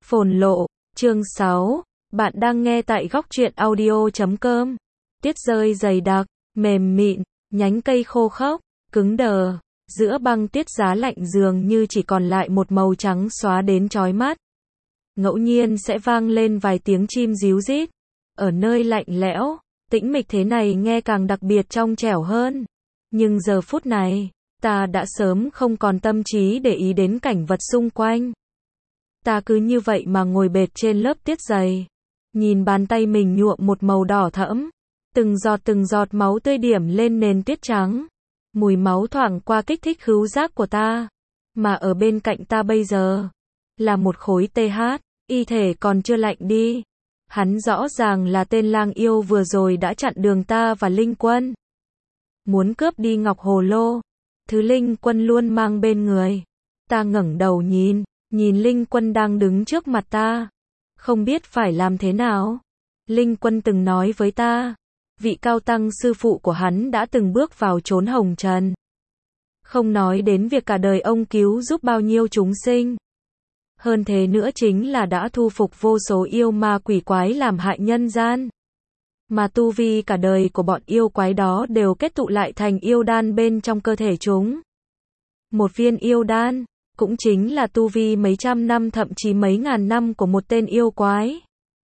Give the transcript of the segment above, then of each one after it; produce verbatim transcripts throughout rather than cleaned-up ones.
Phồn lộ, chương sáu, bạn đang nghe tại góc truyện audio chấm com. Tuyết rơi dày đặc, mềm mịn, nhánh cây khô khốc, cứng đờ, giữa băng tuyết giá lạnh dường như chỉ còn lại một màu trắng xóa đến chói mắt. Ngẫu nhiên sẽ vang lên vài tiếng chim ríu rít. Ở nơi lạnh lẽo, tĩnh mịch thế này nghe càng đặc biệt trong trẻo hơn. Nhưng giờ phút này, ta đã sớm không còn tâm trí để ý đến cảnh vật xung quanh. Ta cứ như vậy mà ngồi bệt trên lớp tuyết dày. Nhìn bàn tay mình nhuộm một màu đỏ thẫm. Từng giọt từng giọt máu tươi điểm lên nền tuyết trắng. Mùi máu thoảng qua kích thích khứu giác của ta. Mà ở bên cạnh ta bây giờ là một khối tê hát, y thể còn chưa lạnh đi. Hắn rõ ràng là tên lang yêu vừa rồi đã chặn đường ta và Linh Quân. Muốn cướp đi ngọc hồ lô, thứ Linh Quân luôn mang bên người. Ta ngẩng đầu nhìn, nhìn Linh Quân đang đứng trước mặt ta. Không biết phải làm thế nào. Linh Quân từng nói với ta, vị cao tăng sư phụ của hắn đã từng bước vào chốn hồng trần. Không nói đến việc cả đời ông cứu giúp bao nhiêu chúng sinh. Hơn thế nữa chính là đã thu phục vô số yêu ma quỷ quái làm hại nhân gian. Mà tu vi cả đời của bọn yêu quái đó đều kết tụ lại thành yêu đan bên trong cơ thể chúng. Một viên yêu đan, cũng chính là tu vi mấy trăm năm thậm chí mấy ngàn năm của một tên yêu quái.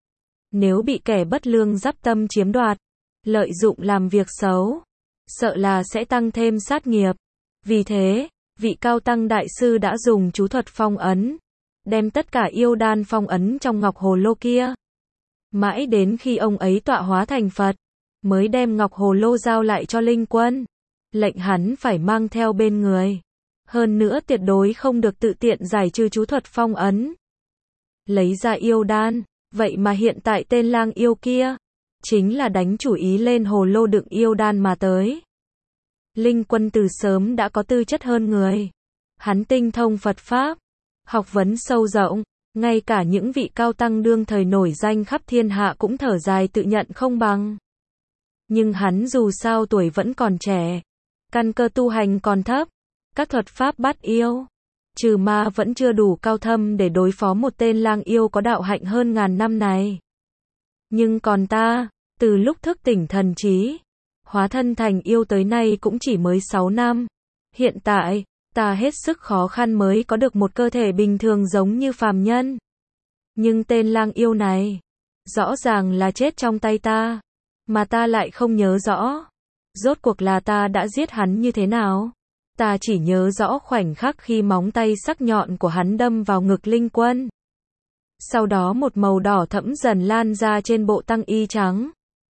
Nếu bị kẻ bất lương giáp tâm chiếm đoạt, lợi dụng làm việc xấu, sợ là sẽ tăng thêm sát nghiệp. Vì thế, vị cao tăng đại sư đã dùng chú thuật phong ấn, đem tất cả yêu đan phong ấn trong ngọc hồ lô kia. Mãi đến khi ông ấy tọa hóa thành Phật, mới đem ngọc hồ lô giao lại cho Linh Quân. Lệnh hắn phải mang theo bên người. Hơn nữa tuyệt đối không được tự tiện giải trừ chú thuật phong ấn. Lấy ra yêu đan, vậy mà hiện tại tên lang yêu kia, chính là đánh chủ ý lên hồ lô đựng yêu đan mà tới. Linh Quân từ sớm đã có tư chất hơn người. Hắn tinh thông Phật Pháp, học vấn sâu rộng, ngay cả những vị cao tăng đương thời nổi danh khắp thiên hạ cũng thở dài tự nhận không bằng. Nhưng hắn dù sao tuổi vẫn còn trẻ, căn cơ tu hành còn thấp, các thuật pháp bắt yêu, trừ ma vẫn chưa đủ cao thâm để đối phó một tên lang yêu có đạo hạnh hơn ngàn năm này. Nhưng còn ta, từ lúc thức tỉnh thần trí, hóa thân thành yêu tới nay cũng chỉ mới sáu năm. Hiện tại, ta hết sức khó khăn mới có được một cơ thể bình thường giống như phàm nhân. Nhưng tên lang yêu này, rõ ràng là chết trong tay ta, mà ta lại không nhớ rõ. Rốt cuộc là ta đã giết hắn như thế nào? Ta chỉ nhớ rõ khoảnh khắc khi móng tay sắc nhọn của hắn đâm vào ngực Linh Quân. Sau đó một màu đỏ thẫm dần lan ra trên bộ tăng y trắng.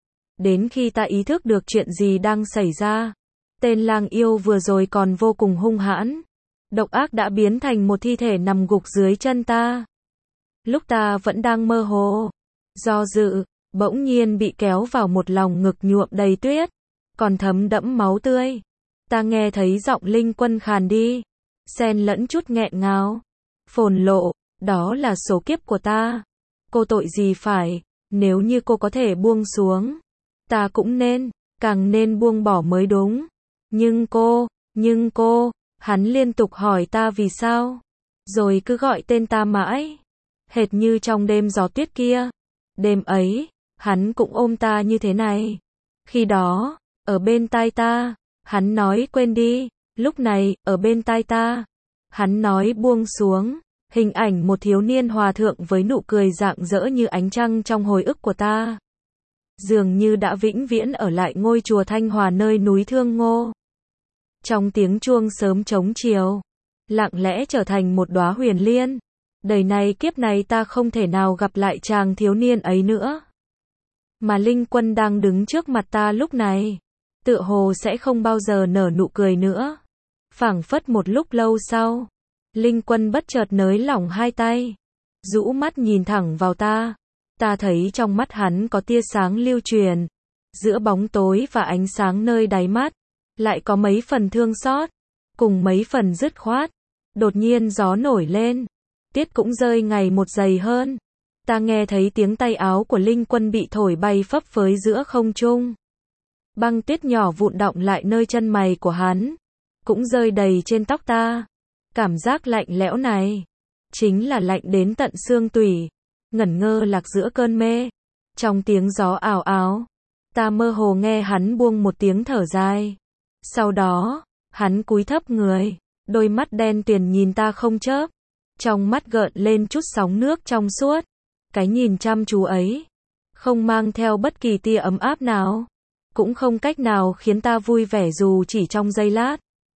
Đến khi ta ý thức được chuyện gì đang xảy ra, tên lang yêu vừa rồi còn vô cùng hung hãn, độc ác đã biến thành một thi thể nằm gục dưới chân ta. Lúc ta vẫn đang mơ hồ, do dự, bỗng nhiên bị kéo vào một lòng ngực nhuộm đầy tuyết, còn thấm đẫm máu tươi. Ta nghe thấy giọng Linh Quân khàn đi, xen lẫn chút nghẹn ngào. Phồn lộ, đó là số kiếp của ta. Cô tội gì phải, nếu như cô có thể buông xuống, ta cũng nên, càng nên buông bỏ mới đúng. Nhưng cô, nhưng cô, hắn liên tục hỏi ta vì sao, rồi cứ gọi tên ta mãi, hệt như trong đêm gió tuyết kia. Đêm ấy, hắn cũng ôm ta như thế này. Khi đó, ở bên tai ta, hắn nói quên đi. Lúc này, ở bên tai ta, hắn nói buông xuống. Hình ảnh một thiếu niên hòa thượng với nụ cười rạng rỡ như ánh trăng trong hồi ức của ta. Dường như đã vĩnh viễn ở lại ngôi chùa Thanh Hòa nơi núi Thương Ngô. Trong tiếng chuông sớm trống chiều, lặng lẽ trở thành một đóa huyền liên. Đời này kiếp này ta không thể nào gặp lại chàng thiếu niên ấy nữa. Mà Linh Quân đang đứng trước mặt ta lúc này, tựa hồ sẽ không bao giờ nở nụ cười nữa. Phảng phất một lúc lâu sau, Linh Quân bất chợt nới lỏng hai tay, rũ mắt nhìn thẳng vào ta. Ta thấy trong mắt hắn có tia sáng lưu truyền, giữa bóng tối và ánh sáng nơi đáy mắt, lại có mấy phần thương xót, cùng mấy phần dứt khoát. Đột nhiên gió nổi lên, tuyết cũng rơi ngày một dày hơn. Ta nghe thấy tiếng tay áo của Linh Quân bị thổi bay phấp phới giữa không trung. Băng tuyết nhỏ vụn đọng lại nơi chân mày của hắn, cũng rơi đầy trên tóc ta. Cảm giác lạnh lẽo này, chính là lạnh đến tận xương tủy, ngẩn ngơ lạc giữa cơn mê. Trong tiếng gió ào ào, ta mơ hồ nghe hắn buông một tiếng thở dài. Sau đó, hắn cúi thấp người, đôi mắt đen tuyền nhìn ta không chớp, trong mắt gợn lên chút sóng nước trong suốt. Cái nhìn chăm chú ấy, không mang theo bất kỳ tia ấm áp nào, cũng không cách nào khiến ta vui vẻ dù chỉ trong giây lát.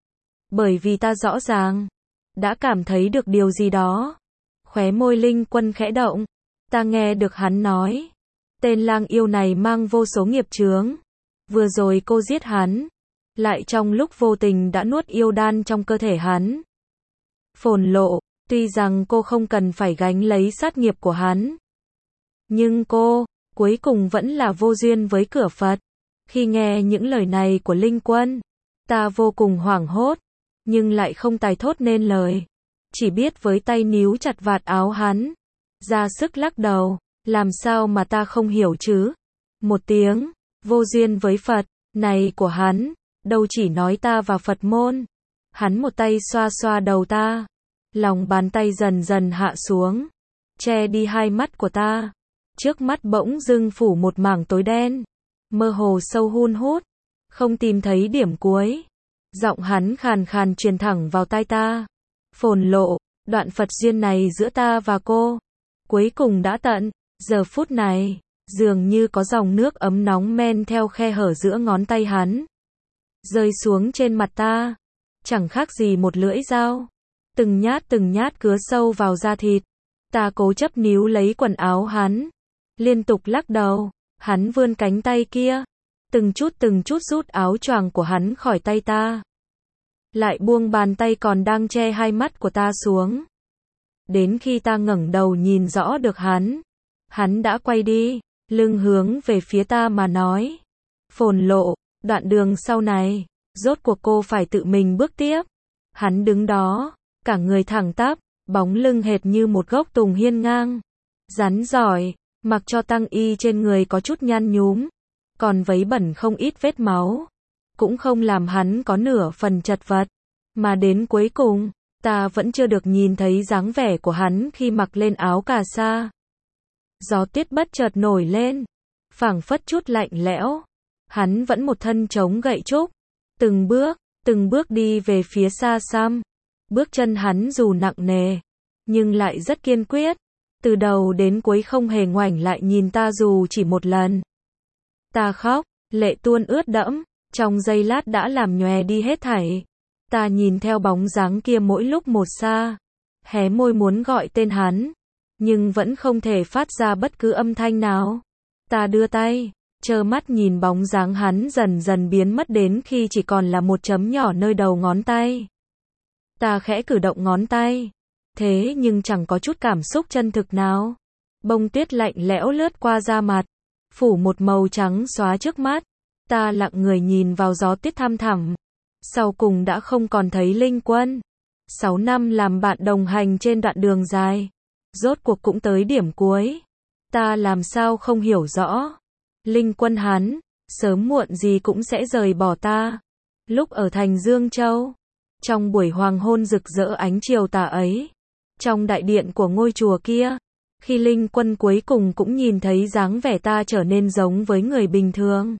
Bởi vì ta rõ ràng, đã cảm thấy được điều gì đó. Khóe môi Linh Quân khẽ động, ta nghe được hắn nói, tên lang yêu này mang vô số nghiệp chướng. Vừa rồi cô giết hắn, lại trong lúc vô tình đã nuốt yêu đan trong cơ thể hắn. Phồn Lộ, tuy rằng cô không cần phải gánh lấy sát nghiệp của hắn, nhưng cô, cuối cùng vẫn là vô duyên với cửa Phật. Khi nghe những lời này của Linh Quân, ta vô cùng hoảng hốt, nhưng lại không tài thốt nên lời. Chỉ biết với tay níu chặt vạt áo hắn, ra sức lắc đầu, làm sao mà ta không hiểu chứ. Một tiếng, vô duyên với Phật, này của hắn, đâu chỉ nói ta và Phật môn. Hắn một tay xoa xoa đầu ta, lòng bàn tay dần dần hạ xuống, che đi hai mắt của ta. Trước mắt bỗng dưng phủ một mảng tối đen, mơ hồ sâu hun hút, không tìm thấy điểm cuối. Giọng hắn khàn khàn truyền thẳng vào tai ta. Phồn Lộ, đoạn Phật duyên này giữa ta và cô, cuối cùng đã tận. Giờ phút này, dường như có dòng nước ấm nóng men theo khe hở giữa ngón tay hắn, rơi xuống trên mặt ta, chẳng khác gì một lưỡi dao, từng nhát từng nhát cứa sâu vào da thịt. Ta cố chấp níu lấy quần áo hắn, liên tục lắc đầu. Hắn vươn cánh tay kia, từng chút từng chút rút áo choàng của hắn khỏi tay ta, lại buông bàn tay còn đang che hai mắt của ta xuống. Đến khi ta ngẩng đầu nhìn rõ được hắn, hắn đã quay đi, lưng hướng về phía ta mà nói, Phồn Lộ, đoạn đường sau này, rốt cuộc cô phải tự mình bước tiếp. Hắn đứng đó, cả người thẳng tắp, bóng lưng hệt như một gốc tùng hiên ngang, rắn giỏi, mặc cho tăng y trên người có chút nhăn nhúm, còn vấy bẩn không ít vết máu, cũng không làm hắn có nửa phần chật vật. Mà đến cuối cùng, ta vẫn chưa được nhìn thấy dáng vẻ của hắn khi mặc lên áo cà sa. Gió tuyết bất chợt nổi lên, phảng phất chút lạnh lẽo. Hắn vẫn một thân chống gậy trúc, từng bước, từng bước đi về phía xa xăm. Bước chân hắn dù nặng nề, nhưng lại rất kiên quyết. Từ đầu đến cuối không hề ngoảnh lại nhìn ta dù chỉ một lần. Ta khóc, lệ tuôn ướt đẫm, trong giây lát đã làm nhòe đi hết thảy. Ta nhìn theo bóng dáng kia mỗi lúc một xa, hé môi muốn gọi tên hắn, nhưng vẫn không thể phát ra bất cứ âm thanh nào. Ta đưa tay, trơ mắt nhìn bóng dáng hắn dần dần biến mất đến khi chỉ còn là một chấm nhỏ nơi đầu ngón tay. Ta khẽ cử động ngón tay, thế nhưng chẳng có chút cảm xúc chân thực nào. Bông tuyết lạnh lẽo lướt qua da mặt, phủ một màu trắng xóa trước mắt. Ta lặng người nhìn vào gió tuyết thăm thẳm. Sau cùng đã không còn thấy Linh Quân. Sáu năm làm bạn đồng hành trên đoạn đường dài, rốt cuộc cũng tới điểm cuối. Ta làm sao không hiểu rõ. Linh Quân hắn, sớm muộn gì cũng sẽ rời bỏ ta. Lúc ở thành Dương Châu, trong buổi hoàng hôn rực rỡ ánh chiều tà ấy, trong đại điện của ngôi chùa kia, khi Linh Quân cuối cùng cũng nhìn thấy dáng vẻ ta trở nên giống với người bình thường.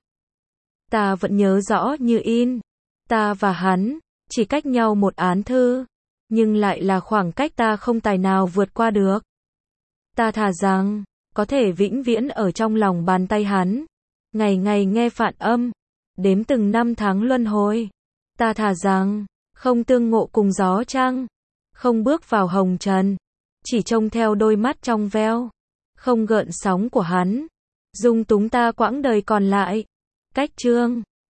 Ta vẫn nhớ rõ như in. Ta và hắn, chỉ cách nhau một án thư, nhưng lại là khoảng cách ta không tài nào vượt qua được. Ta thà rằng, có thể vĩnh viễn ở trong lòng bàn tay hắn, ngày ngày nghe phạn âm, đếm từng năm tháng luân hồi. Ta thà rằng, không tương ngộ cùng gió trăng, không bước vào hồng trần, chỉ trông theo đôi mắt trong veo, không gợn sóng của hắn, dung túng ta quãng đời còn lại. Cách chương